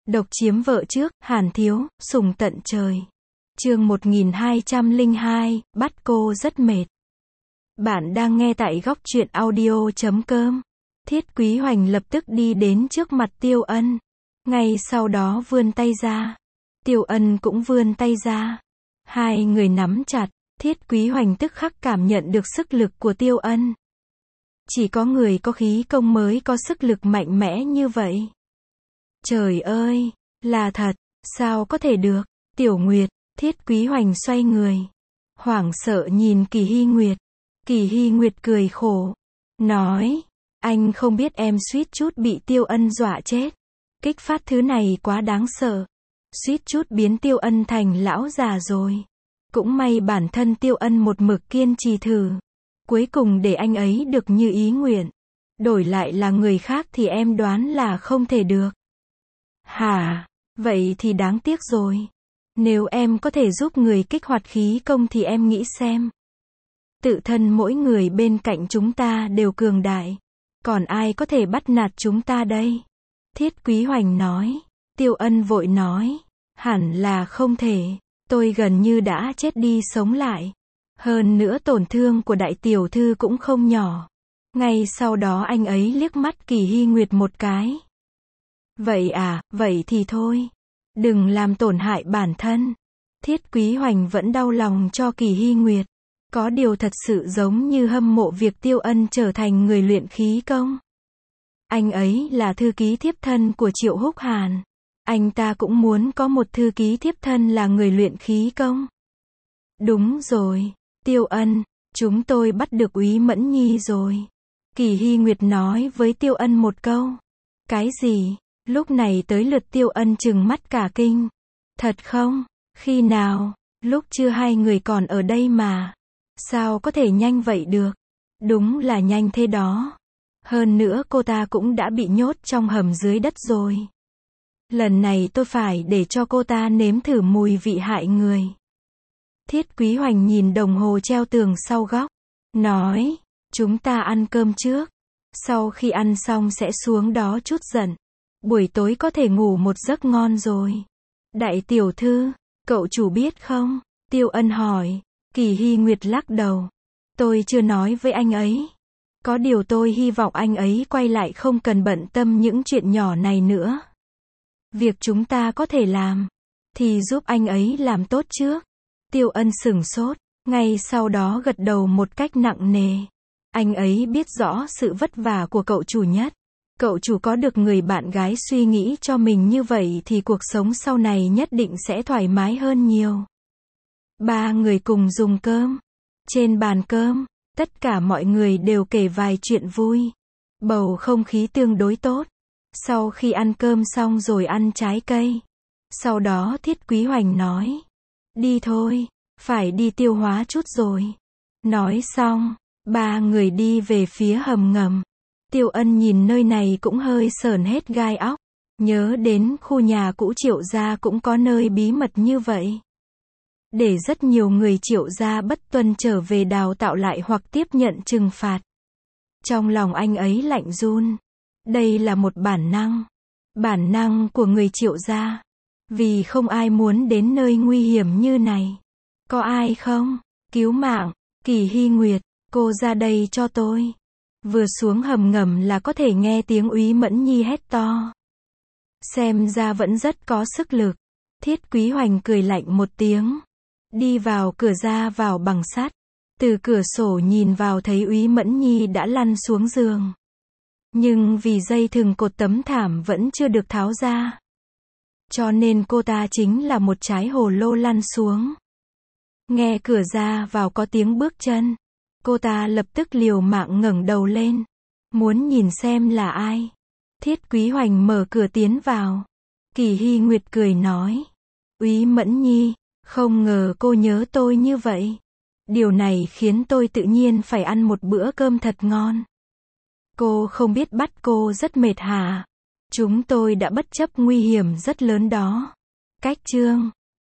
Độc chiếm vợ trước, Hàn Thiếu, sủng tận trời. Chương 1202, bắt cô rất mệt. Bạn đang nghe tại góc truyện audio.com. Thiết Quý Hoành lập tức đi đến trước mặt Tiêu Ân. Ngay sau đó vươn tay ra. Tiêu Ân cũng vươn tay ra. Hai người nắm chặt. Thiết Quý Hoành tức khắc cảm nhận được sức lực của Tiêu Ân. Chỉ có người có khí công mới có sức lực mạnh mẽ như vậy. Trời ơi, là thật, sao có thể được? Tiểu Nguyệt, Thiết Quý Hoành xoay người. Hoảng sợ nhìn Kỳ Hy Nguyệt. Kỳ Hy Nguyệt cười khổ. Nói, anh không biết em suýt chút bị Tiêu Ân dọa chết. Kích phát thứ này quá đáng sợ. Suýt chút biến Tiêu Ân thành lão già rồi. Cũng may bản thân Tiêu Ân một mực kiên trì thử. Cuối cùng để anh ấy được như ý nguyện. Đổi lại là người khác thì em đoán là không thể được. Hả? Vậy thì đáng tiếc rồi. Nếu em có thể giúp người kích hoạt khí công thì em nghĩ xem. Tự thân mỗi người bên cạnh chúng ta đều cường đại. Còn ai có thể bắt nạt chúng ta đây? Thiết Quý Hoành nói. Tiêu Ân vội nói. Hẳn là không thể. Tôi gần như đã chết đi sống lại. Hơn nữa tổn thương của đại tiểu thư cũng không nhỏ. Ngay sau đó anh ấy liếc mắt Kỳ Hy Nguyệt một cái. Vậy à, vậy thì thôi. Đừng làm tổn hại bản thân. Thiết Quý Hoành vẫn đau lòng cho Kỳ Hy Nguyệt. Có điều thật sự giống như hâm mộ việc Tiêu Ân trở thành người luyện khí công. Anh ấy là thư ký thiếp thân của Triệu Húc Hàn. Anh ta cũng muốn có một thư ký thiếp thân là người luyện khí công. Đúng rồi, Tiêu Ân, chúng tôi bắt được Úy Mẫn Nhi rồi. Kỳ Hy Nguyệt nói với Tiêu Ân một câu. Cái gì? Lúc này tới lượt Tiêu Ân trừng mắt cả kinh. Thật không? Khi nào? Lúc chưa hai người còn ở đây mà. Sao có thể nhanh vậy được? Đúng là nhanh thế đó. Hơn nữa cô ta cũng đã bị nhốt trong hầm dưới đất rồi. Lần này tôi phải để cho cô ta nếm thử mùi vị hại người. Thiết Quý Hoành nhìn đồng hồ treo tường sau góc. Nói, chúng ta ăn cơm trước. Sau khi ăn xong sẽ xuống đó chút giận. Buổi tối có thể ngủ một giấc ngon rồi. Đại tiểu thư, cậu chủ biết không? Tiêu Ân hỏi. Kỳ Hy Nguyệt lắc đầu. Tôi chưa nói với anh ấy. Có điều tôi hy vọng anh ấy quay lại không cần bận tâm những chuyện nhỏ này nữa. Việc chúng ta có thể làm, thì giúp anh ấy làm tốt trước. Tiêu Ân sửng sốt, ngay sau đó gật đầu một cách nặng nề. Anh ấy biết rõ sự vất vả của cậu chủ nhất. Cậu chủ có được người bạn gái suy nghĩ cho mình như vậy thì cuộc sống sau này nhất định sẽ thoải mái hơn nhiều. Ba người cùng dùng cơm. Trên bàn cơm, tất cả mọi người đều kể vài chuyện vui. Bầu không khí tương đối tốt. Sau khi ăn cơm xong rồi ăn trái cây. Sau đó Thiết Quý Hoành nói. Đi thôi, phải đi tiêu hóa chút rồi. Nói xong, ba người đi về phía hầm ngầm. Tiêu Ân nhìn nơi này cũng hơi sởn hết gai óc. Nhớ đến khu nhà cũ Triệu gia cũng có nơi bí mật như vậy. Để rất nhiều người Triệu gia bất tuân trở về đào tạo lại hoặc tiếp nhận trừng phạt. Trong lòng anh ấy lạnh run. Đây là một bản năng. Bản năng của người Triệu gia. Vì không ai muốn đến nơi nguy hiểm như này. Có ai không? Cứu mạng. Kỳ Hy Nguyệt, cô ra đây cho tôi. Vừa xuống hầm ngầm là có thể nghe tiếng Úy Mẫn Nhi hét to. Xem ra vẫn rất có sức lực. Thiết Quý Hoành cười lạnh một tiếng. Đi vào cửa ra vào bằng sắt. Từ cửa sổ nhìn vào thấy Úy Mẫn Nhi đã lăn xuống giường. Nhưng vì dây thừng cột tấm thảm vẫn chưa được tháo ra. Cho nên cô ta chính là một trái hồ lô lăn xuống. Nghe cửa ra vào có tiếng bước chân. Cô ta lập tức liều mạng ngẩng đầu lên. Muốn nhìn xem là ai. Thiết Quý Hoành mở cửa tiến vào. Kỳ Hy Nguyệt cười nói. Úy Mẫn Nhi, không ngờ cô nhớ tôi như vậy. Điều này khiến tôi tự nhiên phải ăn một bữa cơm thật ngon. Cô không biết bắt cô rất mệt hả? Chúng tôi đã bất chấp nguy hiểm rất lớn đó. Cách chương